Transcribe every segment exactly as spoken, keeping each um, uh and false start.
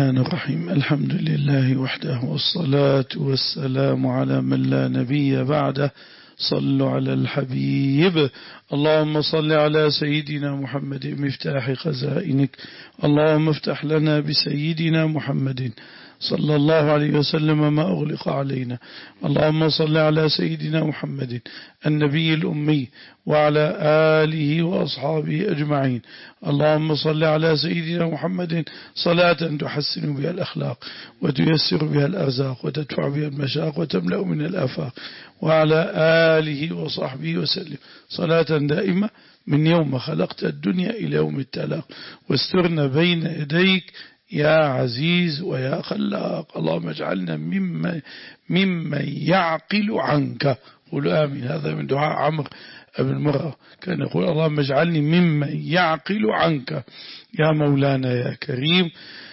الرحمن الرحيم. الحمد لله وحده والصلاة والسلام على من لا نبي بعده. صلوا على الحبيب. اللهم صل على سيدنا محمد مفتاح خزائنك. اللهم افتح لنا بسيدنا محمد صلى الله عليه وسلم ما أغلق علينا. اللهم صل على سيدنا محمد النبي الأمي وعلى آله وأصحابه أجمعين. اللهم صل على سيدنا محمد صلاة تحسن بها الأخلاق وتيسر بها الأرزاق وتدفع بها المشاق وتملأ من الآفاق، وعلى آله وصحبه وسلم صلاة دائمة من يوم خلقت الدنيا إلى يوم التلاق، واسترنا بين يديك يا عزيز ويا خلاق. اللهم اجعلنا ممن ممن يعقل عنك. قولوا آمين. هذا من دعاء عمرو بن مرة، كان يقول اللهم اجعلني ممن يعقل عنك يا مولانا يا كريم.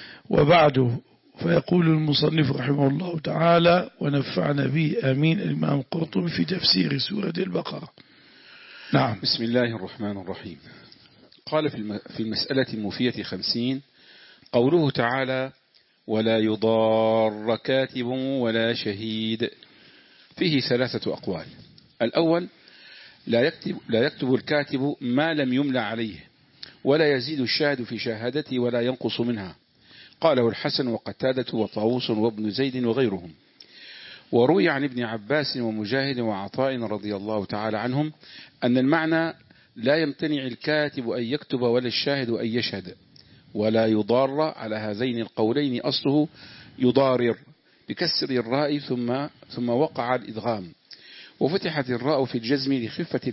وبعده فيقول المصنف رحمه الله تعالى ونفعنا به آمين الإمام القرطبي في تفسير سورة البقرة. نعم. بسم الله الرحمن الرحيم. قال في المسألة الموفية خمسين قوله تعالى ولا يضار كاتب ولا شهيد، فيه ثلاثة أقوال. الأول لا يكتب, لا يكتب الكاتب ما لم يملى عليه، ولا يزيد الشاهد في شهادته ولا ينقص منها. قاله الحسن وقتادة وطاووس وابن زيد وغيرهم. وروي عن ابن عباس ومجاهد وعطاء رضي الله تعالى عنهم أن المعنى لا يمتنع الكاتب أن يكتب ولا الشاهد أن يشهد. ولا يضار على هذين القولين أصله يضارر بكسر الراء ثم ثم وقع الإدغام، وفتحت الراء في الجزم لخفة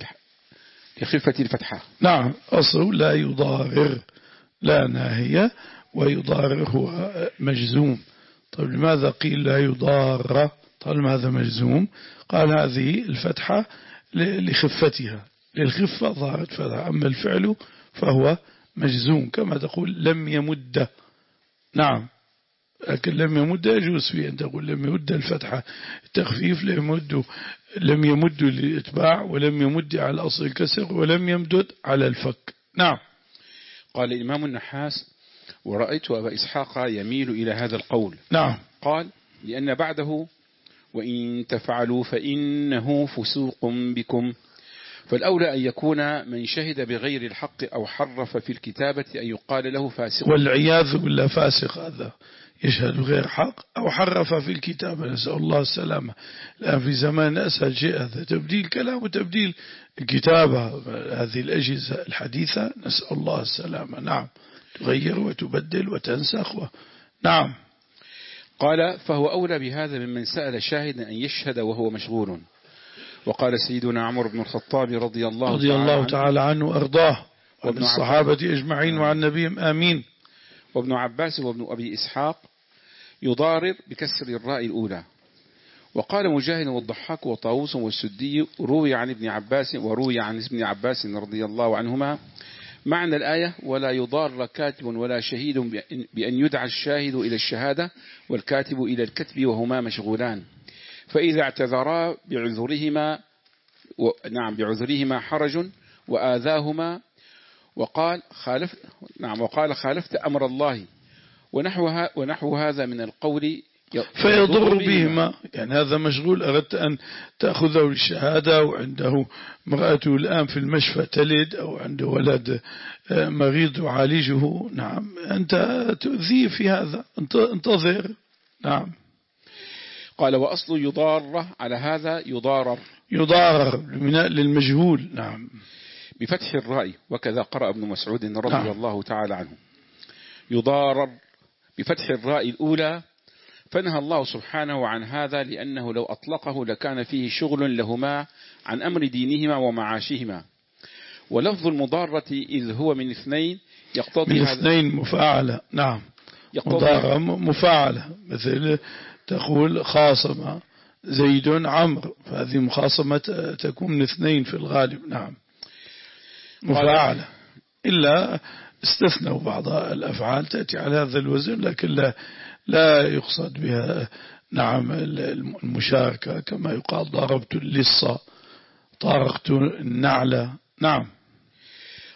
لخفة الفتحة. نعم، أصله لا يضارر، لا ناهية، ويضارر هو مجزوم. طيب لماذا قيل لا يضار؟ طالما هذا مجزوم قال هذه الفتحة لخفتها، للخفة ظهرت فتحة، أما الفعل فهو مجزوم كما تقول لم يمد. نعم، لكن لم يمد يجوز فيه أن تقول لم يمد الفتحة التخفيف، لم يمد لم يمد للإتباع، ولم يمد على أصل الكسر، ولم يمدد على الفك. نعم. قال الإمام النحاس ورأيت أبا إسحاق يميل إلى هذا القول. نعم. قال لأن بعده وإن تفعلوا فإنه فسوق بكم، فالأولى أن يكون من شهد بغير الحق أو حرف في الكتابة أن يقال له فاسق. والعياذ بالله فاسق هذا يشهد غير حق أو حرف في الكتابة، نسأل الله السلامة. الآن في زمان أسهل شيء هذا، تبديل كلام وتبديل الكتابة، هذه الأجهزة الحديثة نسأل الله السلامة. نعم، تغير وتبدل وتنسخ و... نعم. قال فهو أولى بهذا ممن سأل شاهدا أن يشهد وهو مشغول. وقال سيدنا عمر بن الخطاب رضي الله, رضي الله تعالى, تعالى عنه وأرضاه وابن الصحابة أجمعين وعن نبيهم آمين. وابن عباس وابن أبي إسحاق يضارر بكسر الراء الأولى. وقال مجاهد والضحاك وطاووس والسدي روي عن ابن عباس وروي عن ابن عباس رضي الله عنهما معنى الآية ولا يضار كاتب ولا شهيد بأن يدعى الشاهد إلى الشهادة والكاتب إلى الكتب وهما مشغولان، فإذا اعتذرا بعذرهما و... نعم بعذرهما حرج وآذاهما وقال خالف نعم وقال خالفت أمر الله ونحوها ونحو هذا من القول فيضر بهما. يعني هذا مشغول، أردت أن تأخذه للشهادة وعنده امرأته الآن في المشفى تلد أو عنده ولد مريض يعالجه، نعم أنت تؤذيه في هذا، انتظر. نعم. قال وأصل يضار على هذا يضارر يضارر للمجهول. نعم، بفتح الراء، وكذا قرأ ابن مسعود رضي نعم. الله تعالى عنه يضارر بفتح الراء الأولى، فنهى الله سبحانه عن هذا لأنه لو أطلقه لكان فيه شغل لهما عن أمر دينهما ومعاشهما. ولفظ المضارة إذ هو من اثنين يقتضي من اثنين مفاعلة. نعم، مضارة مفاعلة، مثل تقول خاصم زيد عمرو، فهذه مخاصمة تكون من اثنين في الغالب. نعم، مفاعلة، إلا استثنوا بعض الأفعال تأتي على هذا الوزن، لكن لا لا يقصد بها نعم المشاركة، كما يقال ضربت اللصة، طارقت النعلة. نعم.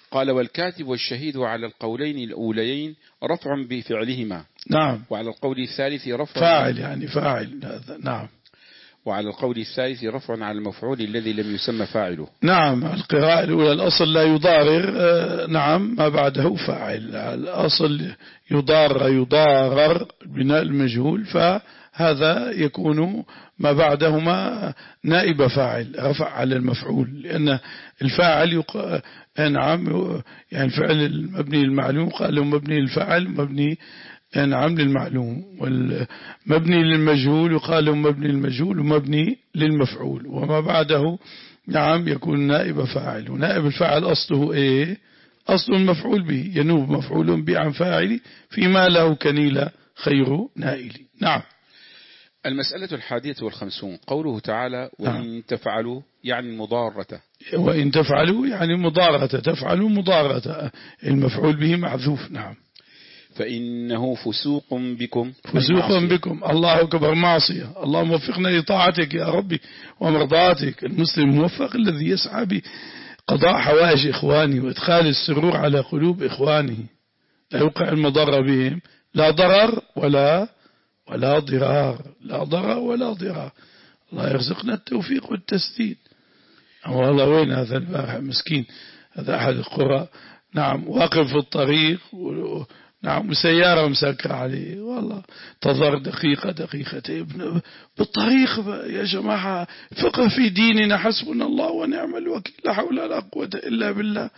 قال والكاتب والشهيد على القولين الأوليين رفع بفعلهما. نعم. وعلى القول الثالث رفع فاعل يعني فاعل هذا. نعم. وعلى القول الثالث رفع على المفعول الذي لم يسمى فاعله. نعم. القراءة الأولى الأصل لا يضارر. نعم. ما بعده فاعل. الأصل يضار يضارر بناء المجهول، فهذا يكون ما بعدهما نائب فاعل رفع على المفعول، لأن الفاعل يق... نعم يعني الفعل المبني للمعلوم قال له مبني للفاعل مبني نعم للمعلوم، والمبني للمجهول يقال له مبني للمجهول ومبني للمفعول، وما بعده نعم يكون نائب فاعل. ونائب الفاعل أصله إيه؟ أصل المفعول به، ينوب مفعول به عن فاعل فيما له كنيل خير نائل. نعم. المسألة الحادية والخمسون قوله تعالى وإن نعم. تفعلوا يعني مضارة. وإن تفعلوا يعني مضارة، تفعلوا مضارة، المفعول به محذوف. نعم. فإنه فسوق بكم فسوق بكم. الله أكبر، معصية. اللهم وفقنا لطاعتك يا ربي ومرضاتك. المسلم موفق الذي يسعى بقضاء حوائج إخوانه وإدخال السرور على قلوب إخوانه، لا يوقع المضر بهم، لا ضرر ولا ولا ضرار، لا ضرر ولا ضرار. الله يرزقنا التوفيق والتسديد. والله وين هذا البارح مسكين، هذا أحد القرى نعم واقف في الطريق و... نعم وسيارة مسكرة عليه، والله تظهر دقيقة دقيقتين بالطريق. يا جماعة فقه في ديننا، حسبنا الله ونعم الوكيل، لا حول ولا قوة إلا بالله.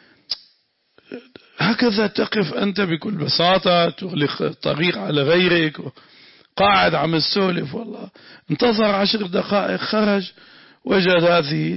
هكذا تقف أنت بكل بساطة، تغلق الطريق على غيرك، قاعد عم السولف، والله انتظر عشر دقائق، خرج وجد هذه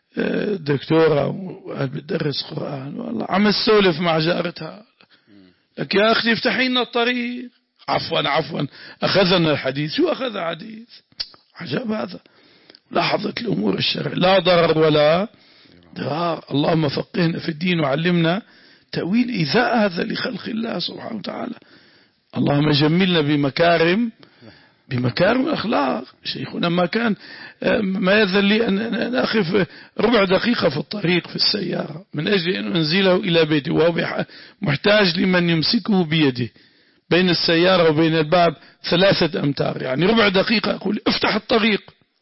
دكتورة بتدرس قرآن، والله عم السولف مع جارتها، لك يا أختي افتحي لنا الطريق. عفوا عفوا أخذنا الحديث. شو أخذ حديث؟ عجب هذا. لاحظت الأمور الشرعية، لا ضرر ولا ضرار. اللهم فقهنا في الدين وعلمنا تأويل إيذاء هذا لخلق الله سبحانه وتعالى. اللهم جملنا بمكارم بمكارم الأخلاق. شيخنا ما كان ما يذل لي أن أخف ربع دقيقة في الطريق في السيارة من أجل أن أنزله إلى بيتي، وهو محتاج لمن يمسكه بيده بين السيارة وبين الباب ثلاثة أمتار، يعني ربع دقيقة أقول افتح الطريق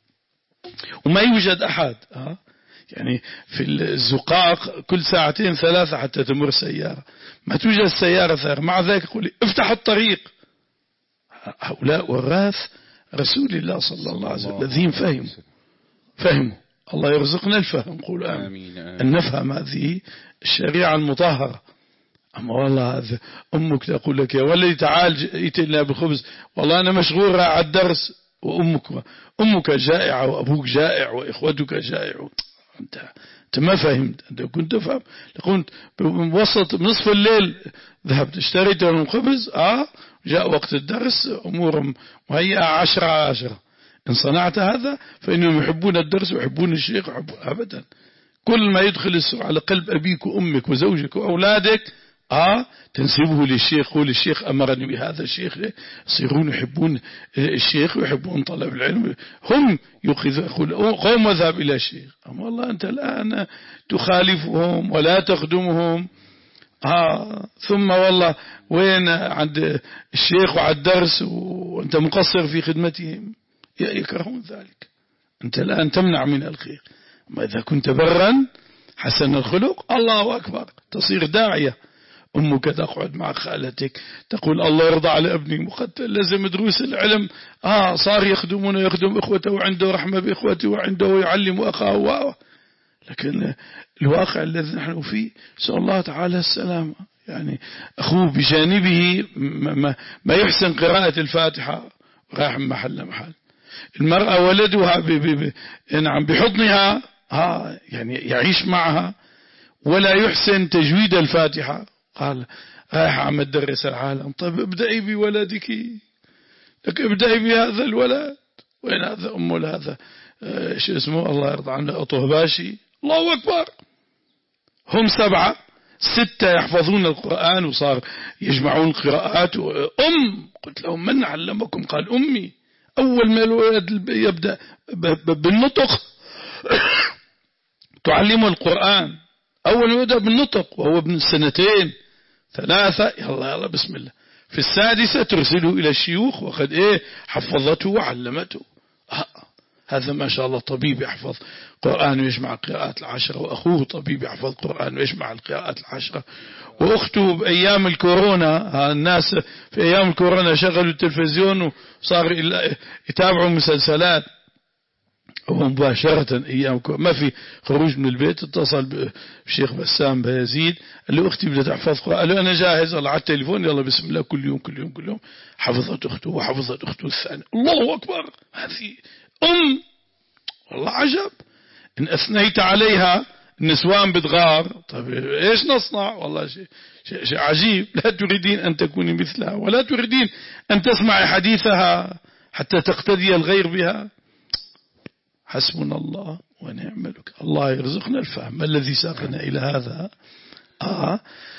وما يوجد أحد. يعني في الزقاق كل ساعتين ثلاثة حتى تمر سيارة، ما توجد سيارة ثانية، مع ذلك أقول افتح الطريق. هؤلاء وراث رسول الله صلى الله عليه وسلم الذين فهموا فهموا الله يرزقنا الفهم. قول آمين. أن نفهم هذه الشريعة المطهرة. أما والله هذا أمك تقول لك يا ولدي تعال ائتنا بخبز، والله أنا مشغول على الدرس، وأمك أمك جائعة وأبوك جائع وإخوتك جائع. أنت أنت ما فهمت. أنت كنت تفهم، كنت بوسط نصف الليل ذهبت اشتريت لهم خبز، آه جاء وقت الدرس أمورهم مهيئة عشرة عشرة. إن صنعت هذا فإنهم يحبون الدرس ويحبون الشيخ ويحبون. أبدا، كل ما يدخل السوء على قلب أبيك وأمك وزوجك وأولادك آه تنسبه للشيخ، وللشيخ أمرني بهذا، الشيخ يصيرون يحبون الشيخ ويحبون طلب العلم، هم يقول قوم وذهب إلى الشيخ. أما والله أنت الآن تخالفهم ولا تخدمهم. آه ثم والله وين عند الشيخ وعند الدرس وأنت مقصر في خدمتهم، يكرهون ذلك. أنت الآن تمنع من الخير. أما إذا كنت برا حسن الخلق الله أكبر تصير داعية. أمك تقعد مع خالتك تقول الله يرضى على ابني مقتل، لازم دروس العلم، آه صار يخدمون يخدم إخوته وعنده رحمة بإخوته وعنده يعلم أخاه. لكن الواقع الذي نحن فيه سأل الله تعالى السلامة. يعني أخوه بجانبه ما, ما يحسن قراءة الفاتحة راح محل محل، المرأة ولدها نعم بحضنها ها يعني يعيش معها ولا يحسن تجويد الفاتحة. قال رايح عم تدرس العالم، طيب ابدأي بولدك، لك ابدأي بهذا الولد. وين هذا أمه لهذا ايش اسمه الله يرضى عنه أطهباشي، الله أكبر. هم سبعة ستة يحفظون القرآن وصار يجمعون قراءات. أم قلت لهم من علمكم؟ قال أمي. أول ما الولد يبدأ بالنطق تعلمه القرآن، أول ما يبدأ بالنطق وهو ابن سنتين ثلاثة، يلا يلا بسم الله. في السادسة ترسله إلى الشيوخ وقد إيه حفظته وعلمته. آه. هذا ما شاء الله طبيب يحفظ قرآن ويجمع القراءات العشرة، وأخوه طبيب يحفظ قرآن ويجمع القراءات العشرة، وأخته بأيام الكورونا، الناس في أيام الكورونا شغلوا التلفزيون وصار يتابعوا مسلسلات ومباشرة أيام ما في خروج من البيت. اتصل بالشيخ بسام بيزيد قال له أختي بدها تحفظ قرآن، قال له أنا جاهز، الله على التليفون يلا بسم الله كل يوم كل يوم كل يوم. حفظت أخته وحفظت أخته الثانية. الله أكبر، هذه أم والله عجب. إن أثنيت عليها النسوان بتغار، طيب إيش نصنع؟ والله شيء شيء شيء عجيب. لا تريدين أن تكوني مثلها ولا تريدين أن تسمعي حديثها حتى تقتدي الغير بها. حسبنا الله ونعم الوكيل. الله يرزقنا الفهم. ما الذي ساقنا إلى هذا؟ آه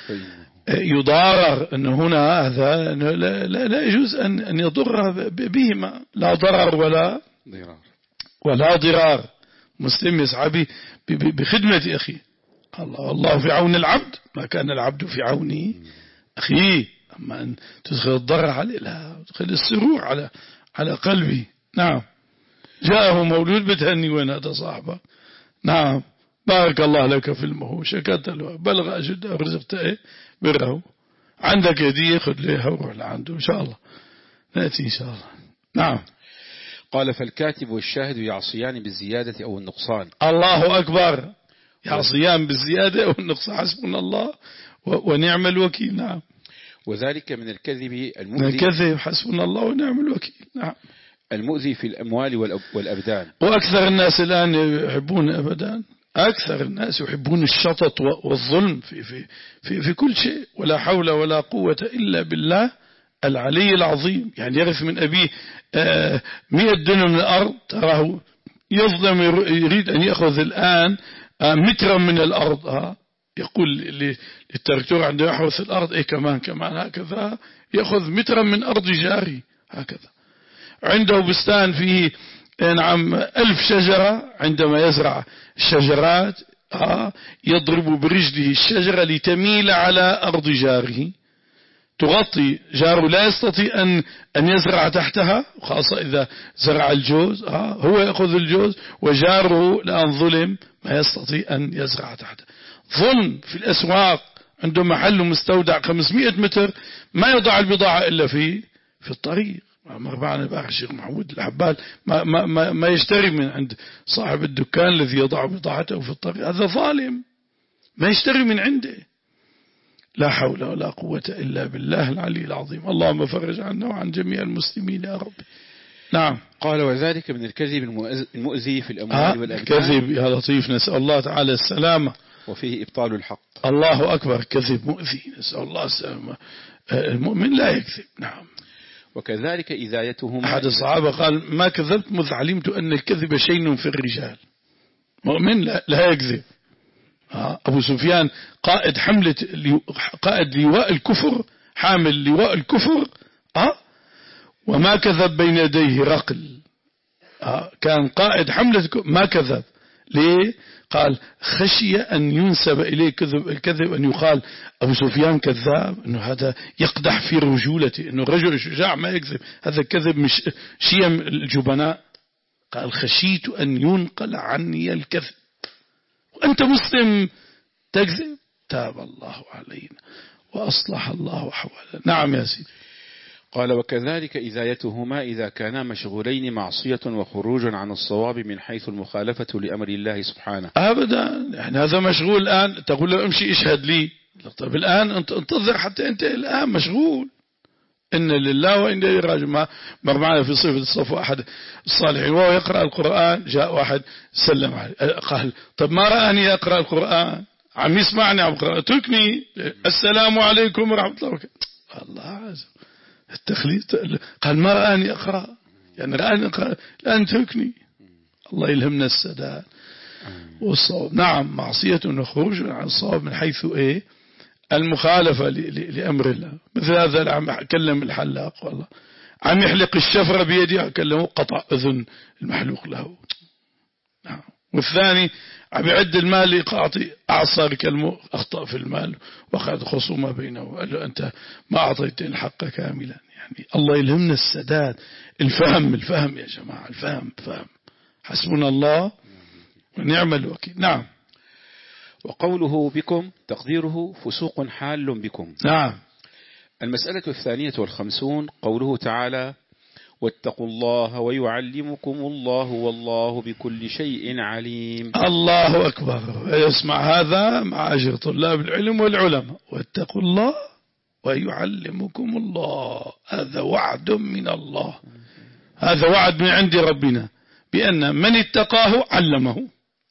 يضارر أن هنا هذا لا, لا, لا يجوز أن, أن يضر بهما، لا ضرر ولا ضرار ولا ضرار. مسلم يسعى بخدمة أخيه. الله الله في عون العبد ما كان العبد في عون أخيه. أما أن تدخل الضرر عليه، لا تدخل السرور على على قلبي. نعم. جاءه مولود بتهني وين هذا صاحبه. نعم بارك الله لك في المهو، شكرت له، بلغ أجده ورزقت إيه بره. عندك هدية خذ ليها وروح لعنده إن شاء الله. نأتي إن شاء الله. نعم. قال فالكاتب والشاهد يعصيان بالزيادة أو النقصان. الله أكبر، يعصيان بالزيادة أو النقصان. حسبنا الله ونعم الوكيل. نعم. وذلك من الكذب المؤذي. الكذب حسبنا الله ونعم الوكيل. نعم. المؤذي في الأموال والأبدان. وأكثر الناس الآن يحبون أبدان، أكثر الناس يحبون الشطط والظلم في, في, في, في كل شيء. ولا حول ولا قوة إلا بالله العلي العظيم. يعني يغف من أبيه مئة دنم من الأرض، تراه يظلم، يريد أن يأخذ الآن مترا من الأرض. يقول للتركتور عنده يحرث الأرض، إيه كمان كمان هكذا يأخذ مترا من أرض جاري هكذا. عنده بستان فيه نعم ألف شجرة، عندما يزرع الشجرات يضرب برجله الشجرة لتميل على أرض جاره، تغطي جاره، لا يستطيع أن أن يزرع تحتها، خاصة إذا زرع الجوز هو يأخذ الجوز، وجاره الآن ظلم ما يستطيع أن يزرع تحته. ظلم في الأسواق، عنده محل مستودع خمسمائة متر، ما يضع البضاعة إلا في في الطريق. مر معنا بقى الشيخ محمود الحبال ما, ما, ما, ما يشتري من عند صاحب الدكان الذي يضع بضاعته في الطريق، هذا ظالم، ما يشتري من عنده. لا حول ولا قوة إلا بالله العلي العظيم. اللهم فرج عنا وعن جميع المسلمين يا رب. نعم. قال وذلك من الكذب المؤذي في الأموال آه والأبدان. كذب يا لطيف، نسأل الله تعالى السلامة. وفيه إبطال الحق. الله أكبر، كذب مؤذي، نسأل الله السلامة. المؤمن لا يكذب. نعم. وكذلك إذايتهم. أحد الصحابة قال ما كذبت مذ علمت أن الكذب شيء في الرجال. مؤمن لا, لا يكذب. أبو سفيان قائد حملة قائد لواء الكفر، حامل لواء الكفر، أه وما كذب بين يديه رقل. أه كان قائد حملة ما كذب. ليه؟ قال خشي أن ينسب إليه كذب، الكذب أن يقال أبو سفيان كذاب، أنه هذا يقدح في رجولته، أنه رجل شجاع ما يكذب، هذا كذب مش شيم الجبناء. قال خشيت أن ينقل عني الكذب وأنت مسلم تكذب. تاب الله علينا وأصلح الله أحوالنا. نعم يا سيدي. قال وكذلك إذايتهما إذا كانا مشغولين معصية وخروج عن الصواب من حيث المخالفة لأمر الله سبحانه. أبدا، يعني هذا مشغول الآن، تقول له امشي اشهد لي، طيب الآن انتظر حتى أنت الآن مشغول. إن لله وإن إليه راجعون. ما مر معنا في صفة الصفوة أحد الصالحين وهو يقرأ القرآن، جاء واحد سلم عليه قال طب ما رأني أقرأ القرآن، عم يسمعني عم يقرأ، اتركني، السلام عليكم ورحمة الله وبركاته. الله عز التخليص. قال ما رأني أقرأ، يعني رأني أقرأ الآن اتركني. الله يلهمنا السداد والصواب. نعم، معصية وخروج عن الصواب من حيث إيه المخالفة لأمر الله. مثل هذا اللي عم أكلم الحلاق، والله عم يحلق الشفرة بيدي، أكلمه قطع أذن المحلوق له. نعم، والثاني عم يعد المال لإعطي أعصار كلمه أخطأ في المال وقعد خصومة بينه وقال له أنت ما أعطيتني الحق كاملا. يعني الله يلهمنا السداد، الفهم الفهم يا جماعة، الفهم فهم. حسبنا الله ونعم الوكيل. نعم. وقوله بكم تقديره فسوق حال بكم. نعم. المسألة الثانية والخمسون قوله تعالى واتقوا الله ويعلمكم الله والله بكل شيء عليم. الله أكبر. يسمع هذا مع أجر طلاب العلم والعلماء. واتقوا الله ويعلمكم الله، هذا وعد من الله، هذا وعد من عند ربنا بأن من اتقاه علمه.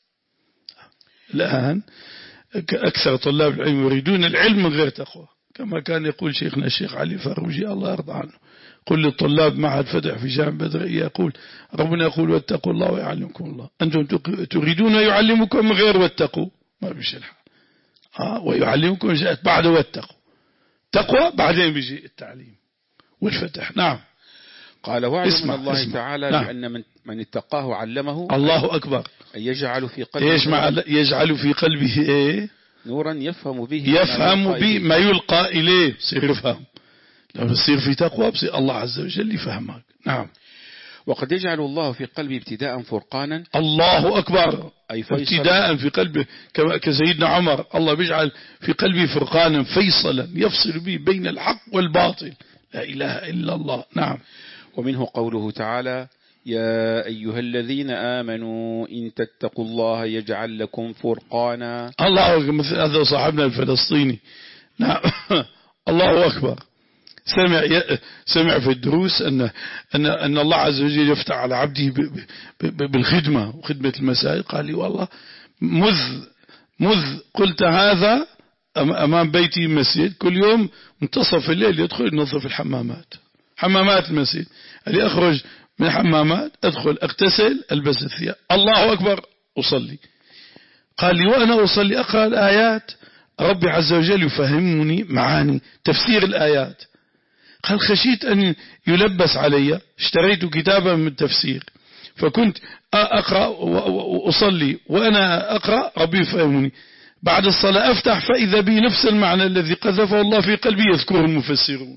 الآن أكثر طلاب العلم يريدون العلم من غير تقوى، كما كان يقول شيخنا الشيخ علي فاروجي الله يرضى عنه، كل الطلاب مع الفتح في جامعة بدرية يقول ربنا يقول واتقوا الله ويعلمكم الله، أنتم تريدون يعلمكم من غير واتقوا، ما بيش الحال. آه ويعلمكم جاءت بعد واتقوا، تقوى بعدين بيجي التعليم والفتح. نعم. قال وعد من الله اسمع. تعالى نعم. بأن من, من اتقاه علمه. الله أكبر. أن يجعل في قلبه يجعل, يجعل في قلبه إيه؟ نورا يفهم به يفهم به ما يلقى إليه، صير يفهم. لو تصير في تقوى بصير الله عز وجل يفهمك. نعم. وقد يجعل الله في قلبه ابتداء فرقانا. الله أكبر. أي ابتداء في قلبه كسيدنا عمر، الله بيجعل في قلبه فرقانا فيصلا يفصل به بين الحق والباطل، لا إله إلا الله. نعم. ومنه قوله تعالى يا أيها الذين آمنوا إن تتقوا الله يجعل لكم فرقانا. الله أكبر. مثل هذا صاحبنا الفلسطيني. نعم. الله أكبر. سمع سمع في الدروس أن أن أن الله عز وجل يفتح على عبده بالخدمة وخدمة المساجد. قال لي والله مذ مذ قلت هذا أمام بيتي مسجد، كل يوم منتصف الليل يدخل ينظف الحمامات، حمامات المسجد، اللي أخرج من الحمامات أدخل أغتسل ألبس الثياب، الله أكبر أصلي. قال لي وأنا أصلي أقرأ الآيات ربي عز وجل يفهمني معاني تفسير الآيات. قال خشيت أن يلبس علي، اشتريت كتابا من التفسير فكنت أقرأ وأصلي وأنا أقرأ ربي يفهمني، بعد الصلاة أفتح فإذا بي نفس المعنى الذي قذفه الله في قلبي يذكره المفسرون.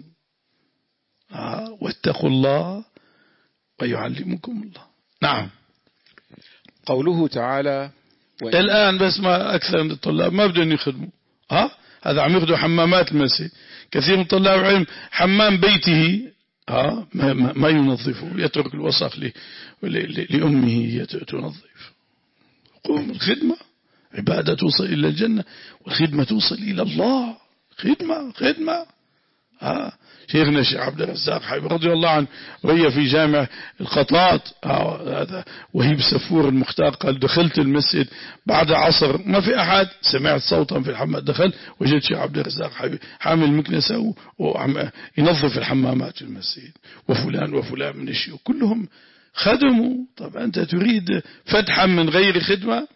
آه واتقوا الله ويعلمكم الله. نعم. قوله تعالى الآن بس ما أكثر من الطلاب ما بدهم يخدموا، ها هذا عم ياخذوا حمامات المسجد، كثير من طلاب العلم حمام بيته ها ما, ما ينظفه، يترك الوسخ لأمه تنظف. قوم الخدمة عبادة توصل إلى الجنة، والخدمة توصل إلى الله. خدمة خدمة ها. شيخنا الشيخ عبد الرزاق حبيب رضي الله عنه وهي في جامع الخطاط هذا وهي بسفور المختار قال دخلت المسجد بعد عصر ما في أحد، سمعت صوتا في الحمام، دخل وجدت الشيخ عبد الرزاق حبيب حامل مكنسة وعم ينظف الحمامات في المسجد، وفلان وفلان من الشيوخ كلهم خدموا. طب أنت تريد فتحا من غير خدمة؟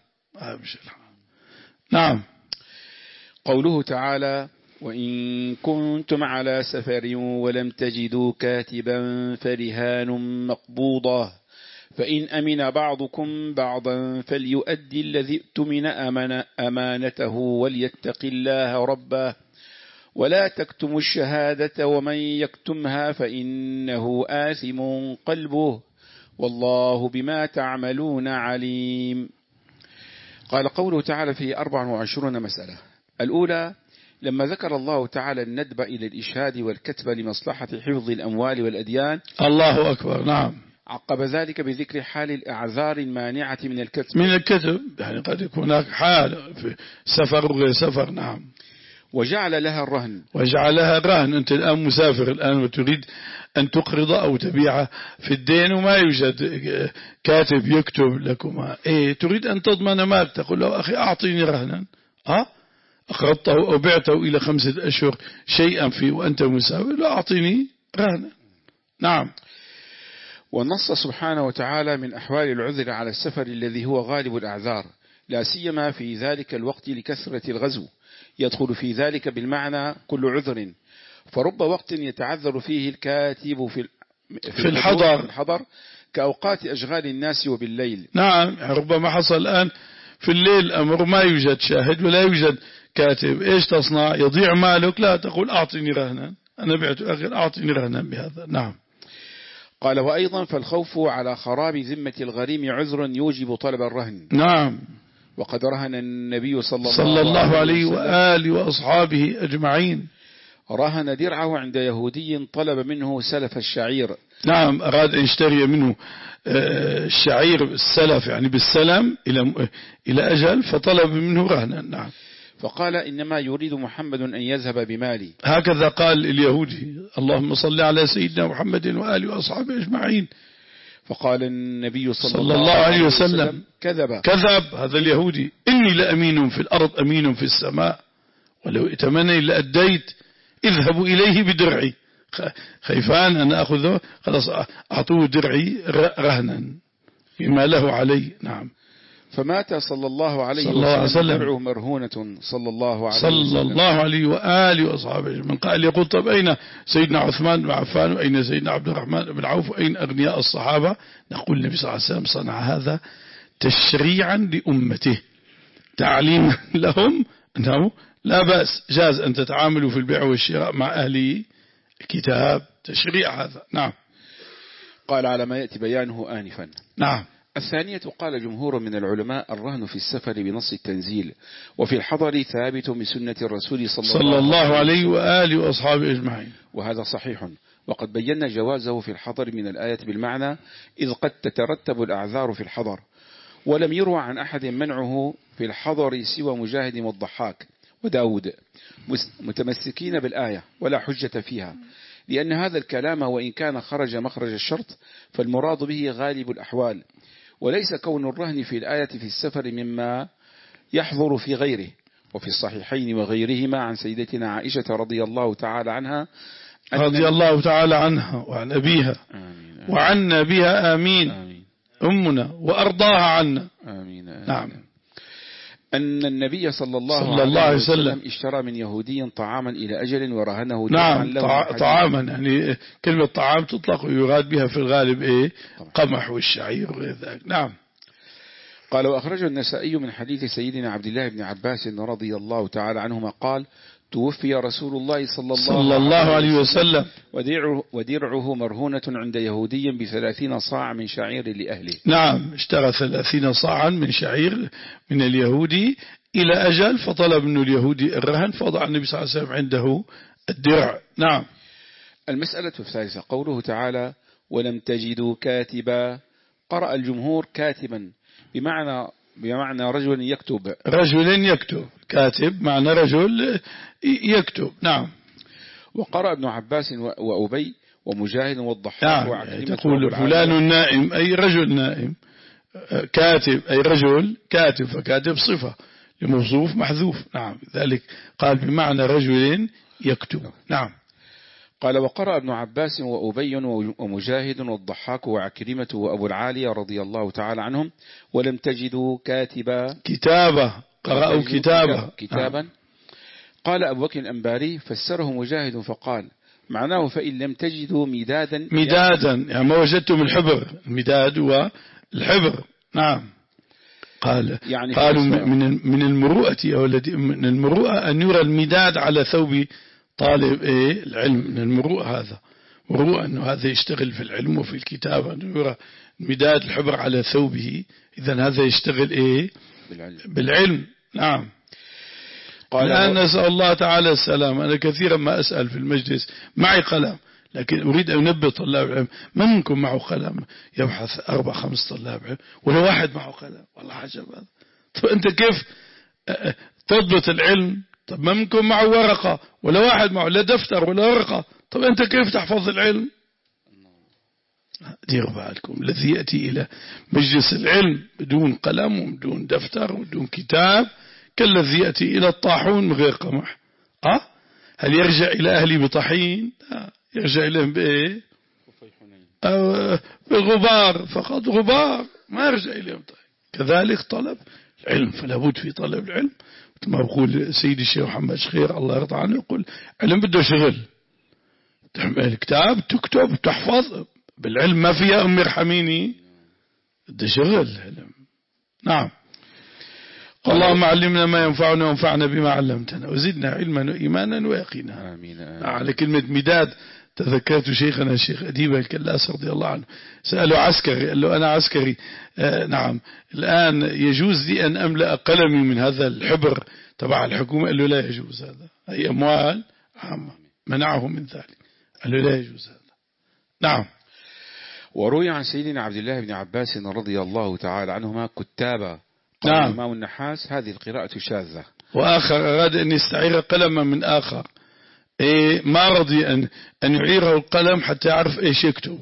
نعم. قوله تعالى وإن كنتم على سفر ولم تجدوا كاتبا فرهان مقبوضة فإن أمن بعضكم بعضا فليؤدي الذي ائتمن أمانته وليتق الله ربه ولا تكتموا الشهادة ومن يكتمها فإنه آثم قلبه والله بما تعملون عليم. قال قوله تعالى في أربع وعشرون مسألة. الأولى لما ذكر الله تعالى الندب إلى الإشهاد والكتب لمصلحة حفظ الأموال والأديان. الله أكبر. نعم. عقب ذلك بذكر حال الأعذار المانعة من الكتب. من الكتب يعني قد يكون هناك حال في سفر وغير سفر. نعم. وجعل لها الرهن. وجعلها الرهن. أنت الآن مسافر الآن وتريد أن تقرض أو تبيع في الدين وما يوجد كاتب يكتب لكما إيه، تريد أن تضمن مال، تقول له أخي أعطيني رهنا، أه أقرضته أو بعته إلى خمسة أشهر شيئا فيه وأنت مسافر، لا أعطيني رهنا. نعم. ونص سبحانه وتعالى من أحوال العذر على السفر الذي هو غالب الأعذار، لا سيما في ذلك الوقت لكثرة الغزو، يدخل في ذلك بالمعنى كل عذر، فرب وقت يتعذر فيه الكاتب في في, في الحضر. الحضر كأوقات أشغال الناس وبالليل. نعم، ربما حصل الآن في الليل أمر ما يوجد شاهد ولا يوجد كاتب، إيش تصنع؟ يضيع مالك، لا تقول أعطني رهنا، أنا بعت أخر أعطني رهنا بهذا. نعم. قال وأيضا فالخوف على خراب ذمة الغريم عذر يوجب طلب الرهن. نعم. وقد رهن النبي صلى الله, صلى الله عليه وسلم وآله وأصحابه أجمعين، رهن درعه عند يهودي طلب منه سلف الشعير. نعم، أراد أن يشتري منه الشعير السلف، يعني بالسلم إلى إلى أجل، فطلب منه رهنا. نعم. فقال إنما يريد محمد أن يذهب بمالي. هكذا قال اليهودي: اللهم صل على سيدنا محمد وآله وأصحابه أجمعين. فقال النبي صلى, صلى الله عليه وسلم: وسلم كذب كذب هذا اليهودي، إني لأمين في الأرض أمين في السماء، ولو ائتمنني لأديت، اذهبوا إليه بدرعي، خيفان أن أخذه، خلاص أعطوه درعي رهنا بما له علي. نعم. فمات صلى الله عليه صلى الله وسلم درعه مرهونة صلى الله عليه صلى وسلم. الله عليه وآله وأصحابه. من قال يقول: طب أين سيدنا عثمان بن عفان، وأين سيدنا عبد الرحمن بن عوف، وأين أغنياء الصحابة؟ نقول النبي صلى الله عليه وسلم صنع هذا تشريعا لأمته، تعليما لهم أنه لا بأس، جاز أن تتعاملوا في البيع والشراء مع أهل الكتاب، تشريع هذا. نعم. قال على ما يأتي بيانه آنفا. نعم. الثانية قال جمهور من العلماء الرهن في السفر بنص التنزيل، وفي الحضر ثابت من سنة الرسول صلى, صلى الله عليه وآله وأصحابه أجمعين، وهذا صحيح. وقد بينا جوازه في الحضر من الآية بالمعنى، إذ قد تترتب الأعذار في الحضر، ولم يروى عن أحد منعه في الحضر سوى مجاهد والضحاك وداود متمسكين بالآية ولا حجة فيها، لأن هذا الكلام وإن كان خرج مخرج الشرط فالمراد به غالب الأحوال، وليس كون الرهن في الآية في السفر مما يحضر في غيره. وفي الصحيحين وغيرهما عن سيدتنا عائشة رضي الله تعالى عنها رضي الله تعالى عنها وعن أبيها آمين. وعنا بها آمين. آمين. أمنا وأرضاها عنا. آمين. آمين. نعم. أن النبي صلى الله, صلى الله عليه وسلم, وسلم اشترى من يهودي طعاما إلى أجل ورهنه. نعم. طعاما، يعني كلمة طعام تطلق ويراد بها في الغالب إيه؟ قمح والشعير وغير ذلك. نعم. قال وأخرجه النسائي من حديث سيدنا عبد الله بن عباس رضي الله تعالى عنهما قال: توفي رسول الله صلى الله, صلى الله عليه وسلم ودرعه, ودرعه مرهونة عند يهودي بثلاثين صاع من شعير لأهله. نعم، اشترى ثلاثين صاعا من شعير من اليهودي إلى أجل، فطلب منه اليهودي الرهن، فوضع النبي صلى الله عليه وسلم عنده الدرع. نعم. المسألة الثالثة قوله تعالى: ولم تجدوا كاتبا. قرأ الجمهور كاتبا بمعنى بمعنى رجل يكتب. رجل يكتب، كاتب معنى رجل يكتب. نعم. وقرأ ابن عباس وأبي ومجاهد والضحاك. نعم. تقول فلان نائم أي رجل نائم، كاتب أي رجل كاتب، فكاتب صفة لموصوف محذوف. نعم. ذلك قال بمعنى رجل يكتب. نعم. قال وقرأ ابن عباس وأبي ومجاهد والضحاك وعكرمة وأبو العالية رضي الله تعالى عنهم: ولم تجدوا كاتبا. كتابة، قرأوا كتابة. كتابا. نعم. قال أبو بكر الأنباري: فسره مجاهد فقال: معناه فإن لم تجدوا مدادا. مدادا يعني ما وجدتم الحبر، المداد والحبر. نعم. قال يعني قالوا من من المروءة أو الذي من المروءة أن يرى المداد على ثوب طالب إيه العلم، من المروءة هذا، مروءة أنه هذا يشتغل في العلم وفي الكتابة، أنه يرى مداد الحبر على ثوبه، إذن هذا يشتغل إيه بالعلم, بالعلم. نعم. الآن نسأل الله تعالى السلام. أنا كثيرا ما أسأل في المجلس معي قلم، لكن أريد أن أنبه طلاب العلم: من منكم معه قلم؟ يبحث أربع خمس طلاب علم ولا واحد معه قلم، والله عجب هذا. طب أنت كيف تضبط العلم؟ طب ما منكم معه ورقة ولا واحد معه لا دفتر ولا ورقة، طب أنت كيف تحفظ العلم؟ ديروا بالكم، الذي يأتي إلى مجلس العلم بدون قلم وبدون دفتر وبدون كتاب كالذي يأتي إلى الطاحون من غير قمح. أه؟ هل يرجع إلى أهلي بطحين؟ لا، يرجع إليهم بإيه؟ أو بغبار، فقط غبار، ما يرجع إليهم طحين. كذلك طلب العلم، فلا بد في طلب العلم مثل ما بقول سيدي الشيخ محمد شخير الله يرضى عنه، يقول علم بده شغل، تحمل الكتاب تكتب تحفظ، بالعلم ما فيها أمي ارحميني، ده شغل علم. نعم. اللهم علمنا ما ينفعنا وانفعنا بما علمتنا وزدنا علما وإيمانا ويقينا. آمين آمين. على كلمة مداد تذكرت شيخنا الشيخ أديب الكلاس رضي الله عنه، سأله عسكري، قال له أنا عسكري، آه نعم، الآن يجوز لي أن أملأ قلمي من هذا الحبر تبع الحكومة؟ قال له لا يجوز، هذا أي أموال عامة، منعه من ذلك، قال له لا يجوز هذا. نعم. وروي عن سيدنا عبد الله بن عباس رضي الله تعالى عنهما كتابا، قال نعم. الإمام النحاس هذه القراءة شاذة. وآخر أراد أن يستعير قلما من آخر، إيه ما رضي أن أن يعيره القلم حتى يعرف إيش يكتب.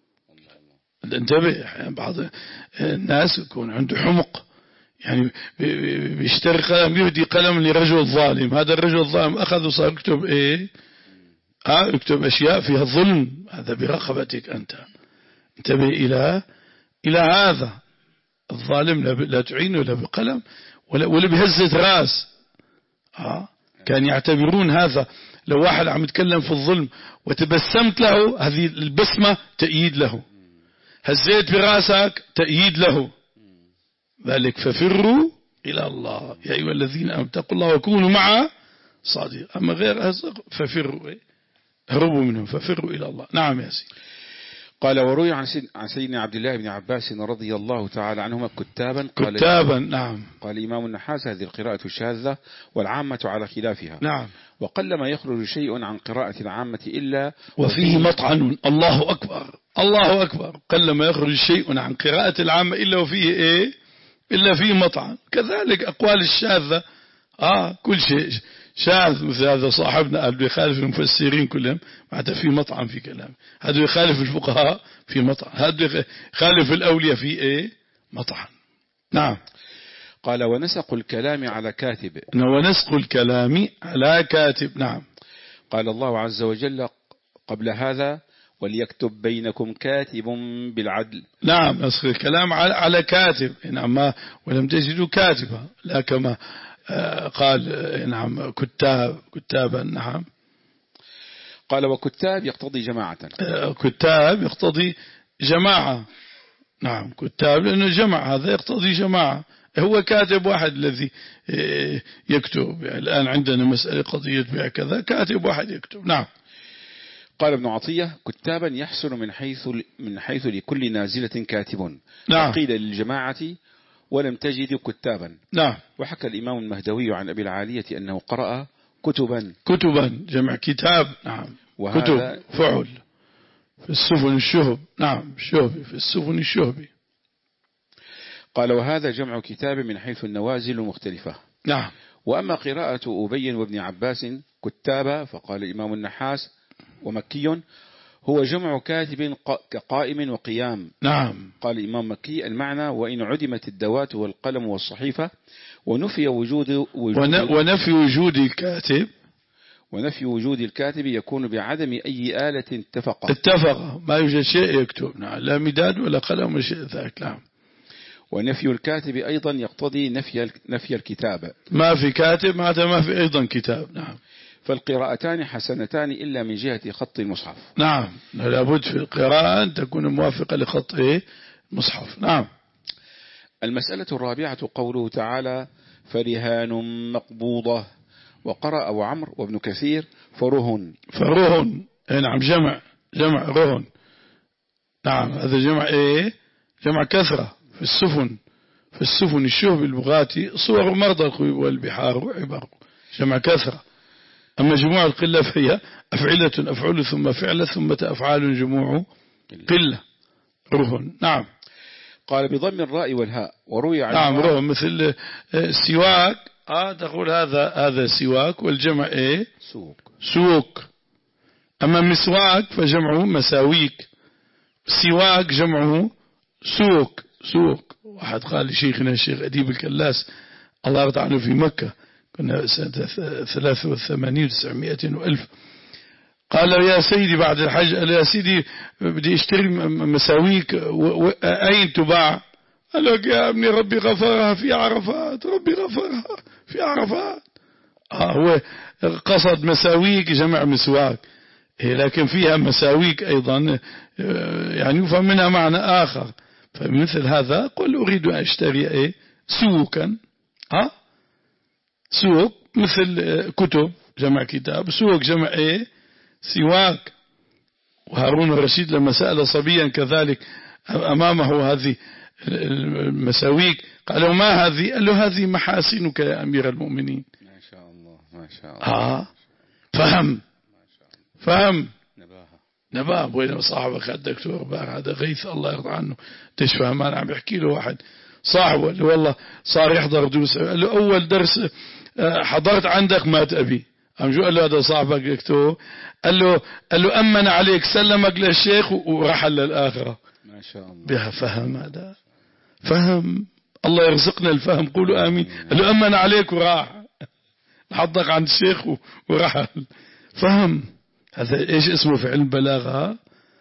انتبه، يعني بعض الناس يكون عنده حمق، يعني بيشتري قلم، يهدي قلم لرجل ظالم، هذا الرجل الظالم أخذ وصار يكتب إيه آه يكتب أشياء فيها الظلم، هذا برقبتك أنت. انتبه إلى إلى هذا الظالم، لا تعينه لا بقلم ولا ولا بهزة راس. آه كان يعتبرون هذا لو واحد عم يتكلم في الظلم وتبسمت له، هذه البسمة تأييد له، هزيت براسك تأييد له، ذلك ففروا إلى الله يا أيها الذين آمنوا اتقوا الله وكونوا مع صادق. أما غير هذا ففروا، هربوا منهم، ففروا إلى الله. نعم يا سيدي. قال وروي عن عن سيدنا عبد الله بن عباس رضي الله تعالى عنهما كتابا، قال كتابا. نعم. قال الإمام النحاس هذه القراءة شاذة والعامة على خلافها. نعم. وقلما يخرج شيء عن قراءة العامة إلا وفيه مطعن. الله أكبر الله أكبر. قلما يخرج شيء عن قراءة العامة إلا وفيه إيه إلا فيه مطعن. كذلك أقوال الشاذة، آه كل شيء شاذ، مثل هذا صاحبنا قال يخالف المفسرين كلهم، معناته في مطعن في كلام، هذا يخالف الفقهاء في مطعن، هذا يخالف الأولياء في إيه مطعن. نعم. قال ونسق الكلام على كاتب. ونسق الكلام على كاتب. نعم. قال الله عز وجل قبل هذا وليكتب بينكم كاتب بالعدل. نعم. نسق الكلام على كاتب. نعم. ولم تجدوا كاتبا، لا كما قال نعم كتاب كتابا. نعم. قال وكتاب يقتضي جماعة. كتاب يقتضي جماعة. نعم. كتاب لأنه جمع، هذا يقتضي جماعة، هو كاتب واحد الذي يكتب. يعني الآن عندنا مسألة قضية بيع كذا، كاتب واحد يكتب. نعم. قال ابن عطية كتابا يحسن من حيث من حيث لكل نازلة كاتب. نعم. قيل للجماعة ولم تجد كتابا. نعم. وحكى الإمام المهدوي عن أبي العالية أنه قرأ كتبا. كتبا جمع كتاب. نعم. كتب فعل في السفن الشهب. نعم. شهبي في السفن الشهبي. قال وهذا جمع كتاب من حيث النوازل المختلفة. نعم. وأما قراءة أبي وابن عباس كتابا فقال الإمام النحاس ومكي هو جمع كاتب كقائم وقيام. نعم. قال الإمام مكي المعنى وإن عدمت الدوات والقلم والصحيفة ونفي وجود, وجود ونفي وجود الكاتب ونفي وجود الكاتب يكون بعدم أي آلة اتفق اتفق ما يوجد شيء يكتب. نعم. لا مداد ولا قلم ولا شيء ذاك. نعم. ونفي الكاتب أيضا يقتضي نفي نفي الكتاب، ما في كاتب معناته ما في أيضا كتاب. نعم. فالقراءتان حسنتان إلا من جهة خط المصحف. نعم. لابد في القراءة أن تكون موافقة لخط المصحف. نعم. المسألة الرابعة قوله تعالى فرهان مقبوضة. وقرأ أبو عمرو وابن كثير فرهن. فرهن. نعم. جمع جمع رهن. نعم. هذا جمع إيه جمع كثرة في السفن في السفن الشهب البغاتي صور مرضى الخيول والبحار وعبر، جمع كثرة. أما جموع القلة فهي أفعلة أفعل ثم فعل ثم أفعال جموع قلة رهن. نعم. قال بضم الراء والهاء. وروي عن نعم رهن مثل سواك، آه تقول هذا هذا سواك والجمع إيه سوق سوق. أما مسواك فجمعه مساويك، سواك جمعه سوق سوق. واحد قال لشيخنا الشيخ أديب الكلاس الله يرضى عنه في مكة، كنا سنة ثلاثة وثمانين وتسعمائة وألف، قال يا سيدي بعد الحج، قال يا سيدي بدي اشتري مساويك أين تباع؟ قال لك يا ابني ربي غفرها في عرفات، ربي غفرها في عرفات. آه هو قصد مساويك جمع مسواك. لكن فيها مساويك أيضا يعني يفهم منها معنى آخر. فمثل هذا قل أريد أن أشتري إيه سوقا، ها سوق مثل كتب جمع كتاب، سوق جمع إيه سواك. وهارون الرشيد لما سأل صبيا كذلك أمامه هذه المساويك قال ما هذه؟ قال له هذه محاسنك يا أمير المؤمنين. ما شاء الله ما شاء الله. آه فهم فهم نباهة نباه. وين صاحبك الدكتور بار هذا غيث الله يرضى عنه تشفى. ما عم يحكي له واحد صاحبه قال له والله صار يحضر دروس، قال له أول درس حضرت عندك مات أبي. قام جو قال له هذا صاحبك دكتور؟ قال له قال له أمن عليك سلمك للشيخ ورحل للآخرة. ما شاء الله. بها فهم، هذا فهم. الله يرزقنا الفهم قولوا آمين. قال له أمن عليك وراح حضك عند الشيخ ورحل. فهم. هذا إيش اسمه في علم البلاغة؟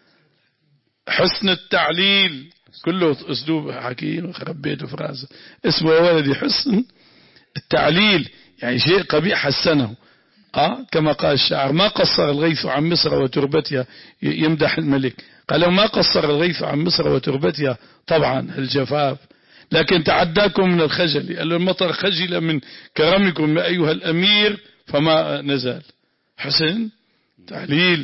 حسن التعليل. كله أسلوب حكيم خربيته في راسه. اسمه يا ولدي حسن التعليل، يعني شيء قبيح حسنه. آه كما قال الشاعر ما قصر الغيث عن مصر وتربتها، يمدح الملك. قال ما قصر الغيث عن مصر وتربتها طبعا الجفاف، لكن تعداكم من الخجل. قال له المطر خجل من كرمكم أيها الأمير فما نزل. حسن تعليل.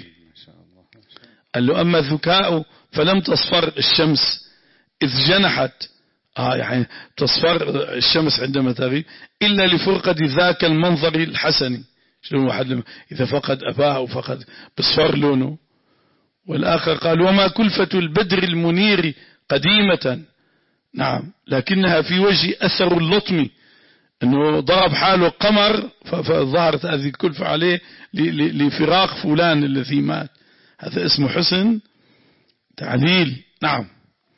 قال له أما الذكاء فلم تصفر الشمس إذ جنحت، آه يعني تصفر الشمس عندما تغيب إلا لفرقة ذاك المنظر الحسن. شلون واحد لما إذا فقد أباه أو فقد بصفر لونه. والآخر قال وما كلفة البدر المنير قديمة، نعم لكنها في وجه أثر اللطم، أنه ضرب حاله قمر فظهرت هذه الكلفة عليه لفراق فلان الذي مات. هذا اسمه حسن تعليل. نعم.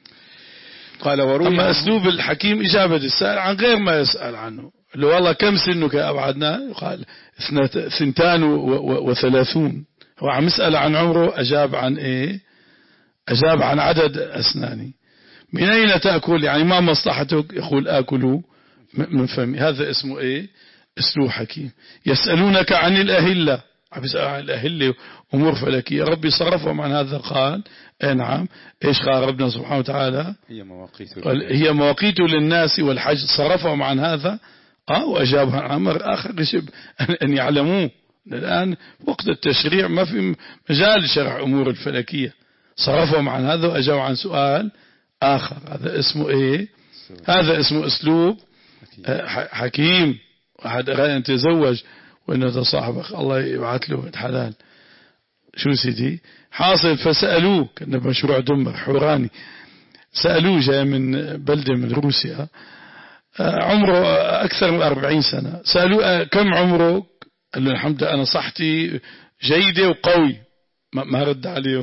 قال وروي أما أسلوب الحكيم إجابة السائل عن غير ما يسأل عنه. لو والله كم سنك يا أبعدنا؟ قال ثنتان وثلاثون. هو عم يسأل عن عمره، أجاب عن إيه؟ أجاب عن عدد أسناني. من أين تأكل؟ يعني ما مصلحتك؟ يقول آكل من فمي. هذا اسمه إيه؟ أسلوب حكيم. يسألونك عن الأهلة، عم يسأل عن الأهلة أمور فلكية، ربي صرفهم عن هذا. قال إيه نعم. إيش قال ربنا سبحانه وتعالى؟ هي مواقيت هي مواقيت للناس والحج، صرفهم عن هذا. آه وأجابها عن أمر آخر يجب أن يعلموه. الآن وقت التشريع ما في مجال شرح أمور الفلكية، صرفهم عن هذا وأجابوا عن سؤال آخر. هذا اسمه إيه؟ هذا اسمه أسلوب حكيم. واحد أراد أن يتزوج وأنه تصاحبك الله يبعث له حلال. شو سيدي حاصل فسألوه، كان مشروع دمر حوراني، سألوه جاء من بلدة من روسيا عمره أكثر من أربعين سنة. سألوه كم عمرك؟ قال له الحمد لله أنا صحتي جيدة وقوي. ما رد عليه.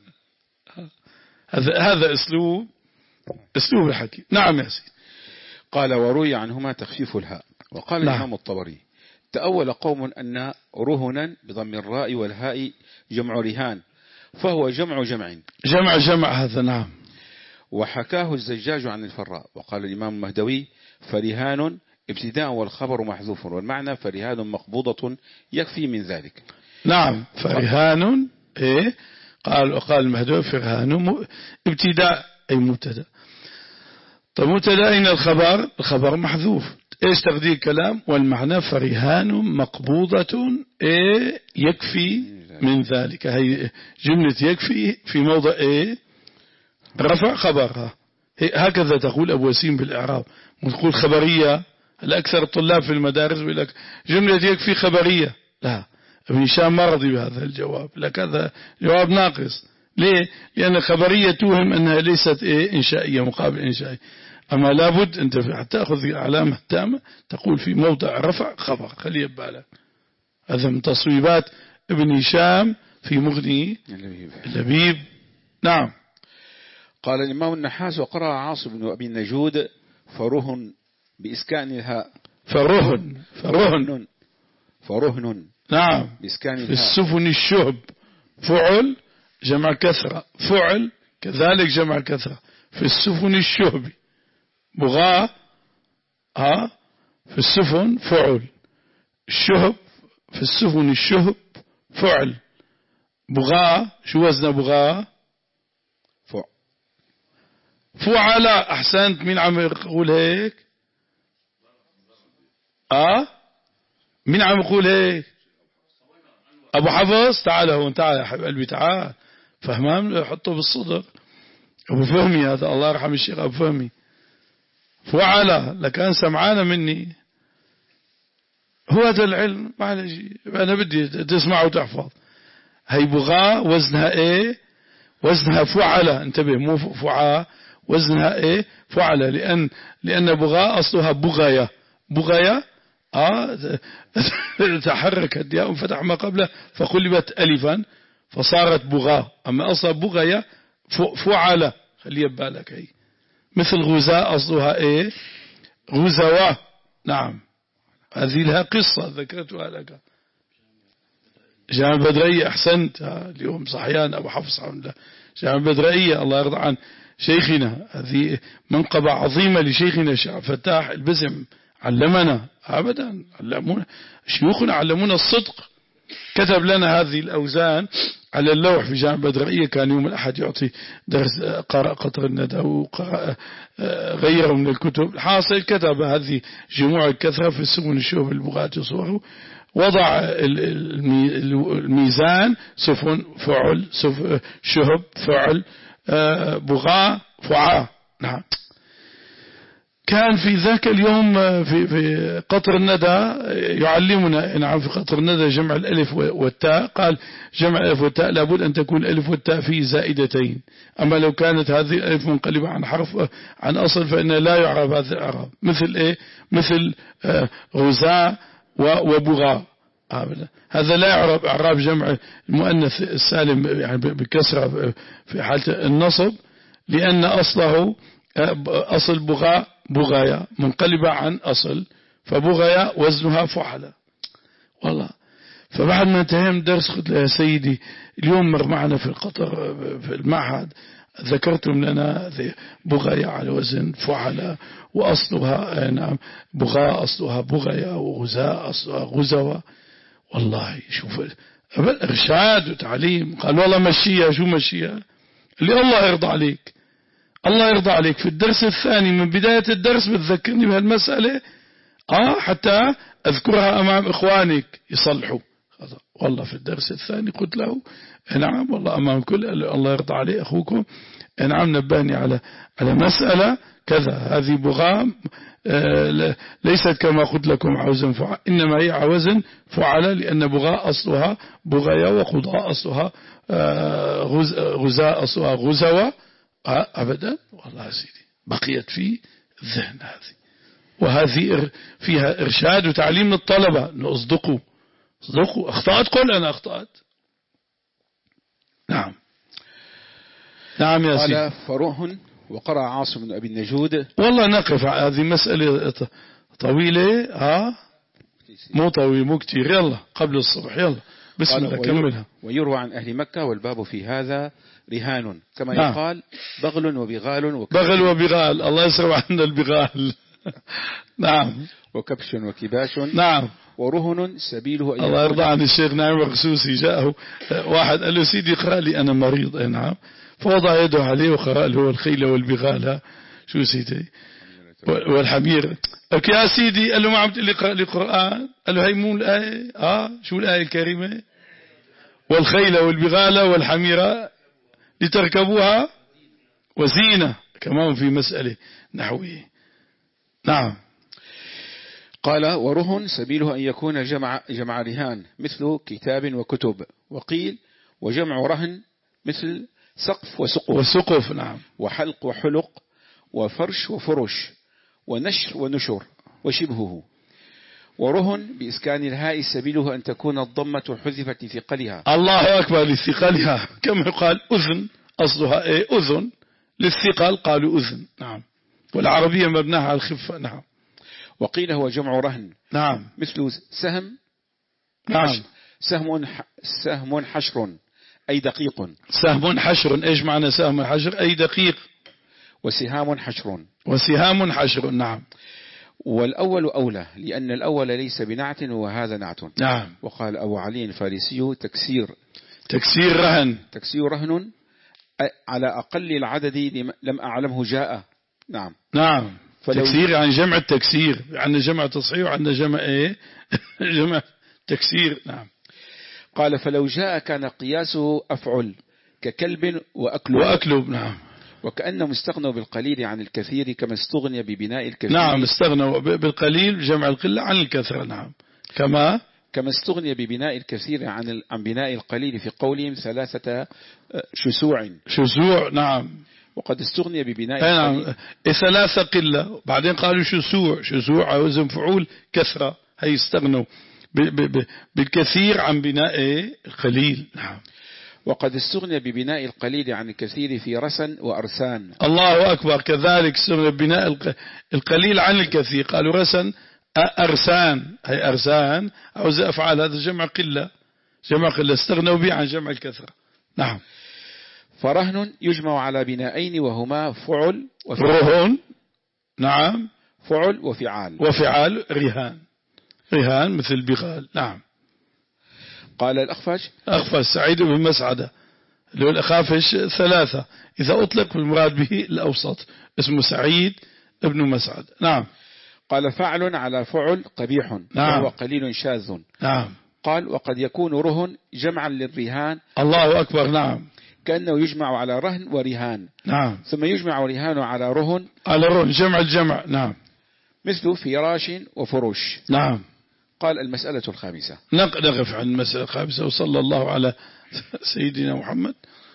هذا هذا أسلوب أسلوب الحكي. نعم يا سيدي. قال وروي عنهما تخفيف الهاء. وقال نعم. الإمام الطبري تأول قوم أن رهنا بضم الراء والهاء جمع رهان، فهو جمع جمع جمع جمع هذا. نعم. وحكاه الزجاج عن الفراء. وقال الإمام المهدوي فرهان ابتداء والخبر محذوف، والمعنى فرهان مقبوضة يكفي من ذلك. نعم فرهان إيه قال قال المهدوي فرهان ابتداء أي مبتدا. طيب مبتدا أين الخبر؟ الخبر محذوف. إيش تقدير كلام؟ والمعنى فرهان مقبوضة إيه يكفي من ذلك. هي جملة يكفي في موضع إيه رفع خبرها. هكذا تقول أبو وسيم بالإعراب. تقول خبرية. الأكثر الطلاب في المدارس يقول لك جملة يكفي خبرية. لا، ابن هشام ما رضي بهذا الجواب، لك هذا جواب ناقص. ليه؟ لأن خبرية توهم أنها ليست إيه إنشائية مقابل إنشائي. أما لابد أنت حتى تأخذ العلامة التامة تقول في موضع رفع خبر. خليه بالك. هذا من تصويبات ابن هشام في مغني اللبيب. نعم. قال الإمام النحاس وقرأ عاصم بن أبي النجود فرهن بإسكان الهاء. فرهن فرهن فرهن نعم بإسكان الهاء. في السفن الشهب فعل جمع كثرة، فعل كذلك جمع كثرة. في السفن الشهب بغاء ها في السفن فعل، الشهب في السفن الشهب فعل. بغاء شو وزن بغاء؟ فع فعل. أحسنت. مين عم يقول هيك؟ آه مين عم يقول هيك؟ أبو حفص. تعال هون، تعال يا حبيب قلبي، تعال. فهمان حطه بالصدر. أبو فهمي هذا، الله يرحم الشيخ أبو فهمي. فعل لكان سمعانا مني. هو هذا العلم، معلش أنا بدي تسمع وتحفظ. هي بغاء وزنها ايه؟ وزنها فعل. انتبه، مو فعاء، وزنها ايه؟ فعل. لأن لأن بغاء أصلها بغاية. بغاية آه تحركت ياء فتح ما قبله فقلبت ألفا فصارت بغاء. أما أصلها بغاية فعل. خليه ببالك. هي مثل غزاء أصلها ايه؟ غزوة. نعم، هذه لها قصة ذكرتها لك. جامع بدرية. أحسنت. اليوم صحيان أبو حفص عبد الله. جامع بدرية الله يرضى عن شيخنا، هذه منقبة عظيمة لشيخنا الشيخ فتاح البزم. علمنا أبدا، علمونا شيوخنا، علمونا الصدق. كتب لنا هذه الأوزان على اللوح في جامع بدرية. كان يوم الأحد يعطي درس قراء قطر الندى وقراء غيره من الكتب. الحاصل كتب هذه جموع الكثرة في السمن الشوب البغاة وصوره. وضع الميزان سفن فعل شهب فعل بغاء فعاء. نعم. كان في ذاك اليوم في في قطر الندى يعلمنا. نعم، في قطر الندى جمع الألف والتاء. قال جمع الألف والتاء لابد أن تكون الألف والتاء فيه زائدتين. أما لو كانت هذه الألف منقلبة عن حرف عن أصل فإن لا يعرب هذا الإعراب. مثل إيه؟ مثل غزاء وبغاء. هذا لا يعرب إعراب جمع المؤنث السالم يعني بكسرة في حالة النصب، لأن أصله أصل بغاء بغايا منقلبة عن أصل، فبغايا وزنها فعل. والله فبعد ما انتهينا من درس قلت له يا سيدي اليوم مر معنا في القطر في المعهد ذكرتم لنا بغايا على وزن فعل وأصلها نعم بغاء أصلها بغايا وغزاء أصلها غزوة. والله شوف إرشاد وتعليم. قال والله مشيها. شو مشيها؟ اللي الله يرضى عليك، الله يرضى عليك. في الدرس الثاني من بداية الدرس بتذكرني بهالمسألة آه حتى أذكرها أمام إخوانك يصلحوا. والله في الدرس الثاني قلت له نعم والله أمام كل الله يرضى عليه أخوكم نعم نبهني على على مسألة كذا. هذه بغاء آه ليست كما قلت لكم عوزن فعل، إنما هي عوزن فعل، لأن بغاء أصلها بغايا وقضاء أصلها آه غزاء أصلها غزوة. آه أبدا. والله سيدي بقيت في الذهن هذه، وهذه فيها إرشاد وتعليم للطلبة أنه أصدقوا أصدقوا. أخطأت قل أنا أخطأت. نعم نعم يا سيدي. قال فروح وقرأ عاصم بن أبي النجود. والله نقف هذه مسألة طويلة. ها مو طويل مو كتير. يلا قبل الصبح يلا بسم الله كملها. ويروى عن أهل مكة والباب في هذا رهان كما نعم. يقال بغل وبغال وكبش. بغل وبغال. الله يسرع عنا البغال. نعم. وكبش وكباش. نعم. ورهن سبيله. الله يرضى عن الشيخ نايم الرسوسي. جاءه واحد قال له سيدي اقرأ لي أنا مريض. اي نعم. فوضع يده عليه وقرأ له الخيل والبغال. شو سيدي والحمير. قال يا سيدي قال له ما عم تقول لي اقرأ لي قرآن؟ قال له هي مو الآية. اه شو الآية الكريمة؟ والخيل والبغال والحمير لتركبوها وزينة. كمان في مسألة نحوية. نعم. قال ورهن سبيله أن يكون جمع, جمع رهان مثل كتاب وكتب. وقيل وجمع رهن مثل سقف وسقف. وسقف. نعم. وحلق وحلق وفرش وفرش ونشر ونشر وشبهه. ورهن بإسكان الهاء سبيله أن تكون الضمة حذفت لثقلها. الله أكبر. لثقلها كما يقال أذن أصلها إيه؟ أذن. للثقل قالوا أذن. نعم. والعربية مبناها على الخفة. نعم. وقيل هو جمع رهن. نعم. مثل سهم. نعم. سهم سهم حشر أي دقيق. سهم حشر. إيش معنى سهم حشر؟ أي دقيق. وسهام حشر. وسهام حشر. نعم. والأول أولى لأن الأول ليس بنعت وهذا نعت. نعم. وقال أبو علي الفارسي تكسير تكسير رهن تكسير رهن على أقل العدد لم أعلمه جاء. نعم نعم. فلو تكسير يعني جمع التكسير، عندنا جمع تصحيح وعندنا جمع ايه جمع تكسير. نعم. قال فلو جاء كان قياسه أفعل ككلب وأكلب وأكلب. نعم. وكأنهم استغنوا بالقليل عن الكثير كما استغني ببناء الكثير. نعم استغنوا بالقليل جمع القلة عن الكثرة. نعم كما كما استغني ببناء الكثير عن عن بناء القليل في قولهم ثلاثة شسوع شسوع. نعم. وقد استغني ببناء نعم القليل ثلاثة قلة بعدين قالوا شسوع. شسوع وزن فعول كثرة، هي استغنوا بالكثير عن بناء القليل. نعم. وقد استغني ببناء القليل عن الكثير في رسن وأرسان. الله أكبر. كذلك استغني ببناء القليل عن الكثير، قالوا رسن أرسان، هي أرسان عاوز أفعال، هذا جمع قلة، جمع قلة استغنوا به عن جمع الكثرة. نعم. فرهن يجمع على بنائين وهما فعل وفعل. رهن. نعم. فعل وفعال. وفعال رهان. رهان مثل بغال. نعم. قال الأخفش أخفش سعيد بن مسعدة اللي هو الأخافش ثلاثة، إذا أطلق المراد به الأوسط، اسمه سعيد ابن مسعد. نعم. قال فعل على فعل قبيح. نعم. وهو قليل شاذ. نعم. قال وقد يكون رهن جمعا للرهان. الله أكبر. نعم. كأنه يجمع على رهن ورهان. نعم. ثم يجمع رهان على رهن على رهن جمع الجمع. نعم. مثل فراش وفروش. نعم. قال المسألة الخامسة. نقف عن المسألة الخامسة. وصلى الله على سيدنا محمد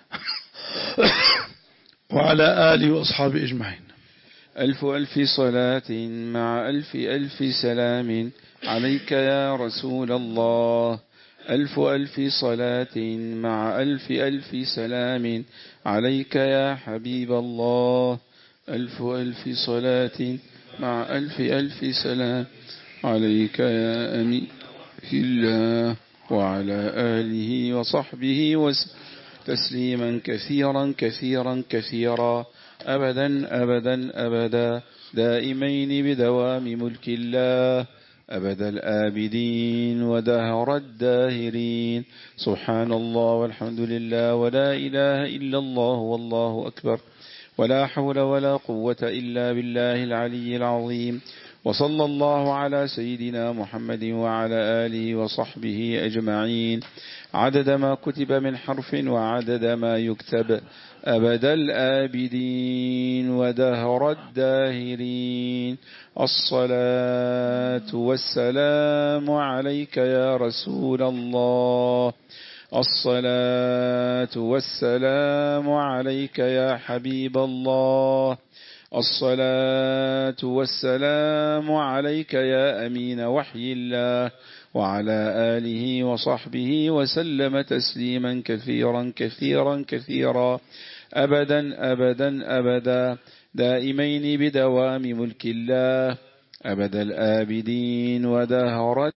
وعلى آله وأصحابه أجمعين. ألف ألف صلاة مع ألف ألف سلام عليك يا رسول الله. ألف ألف صلاة مع ألف ألف سلام عليك يا حبيب الله. ألف ألف صلاة مع ألف ألف سلام عليك يا أمين الله وعلى آله وصحبه وسلم تسليما كثيرا كثيرا كثيرا أبدا أبدا أبدا دائمين بدوام ملك الله أبد الآبدين ودهر الداهرين. سبحان الله والحمد لله ولا إله إلا الله والله أكبر ولا حول ولا قوة إلا بالله العلي العظيم. وصلى الله على سيدنا محمد وعلى آله وصحبه أجمعين عدد ما كتب من حرف وعدد ما يكتب أبد الآبدين ودهر الداهرين. الصلاة والسلام عليك يا رسول الله. الصلاة والسلام عليك يا حبيب الله. الصلاة والسلام عليك يا أمين وحي الله وعلى آله وصحبه وسلم تسليما كثيرا كثيرا كثيرا أبدا أبدا أبدا دائمين بدوام ملك الله أبد الآبدين ودهر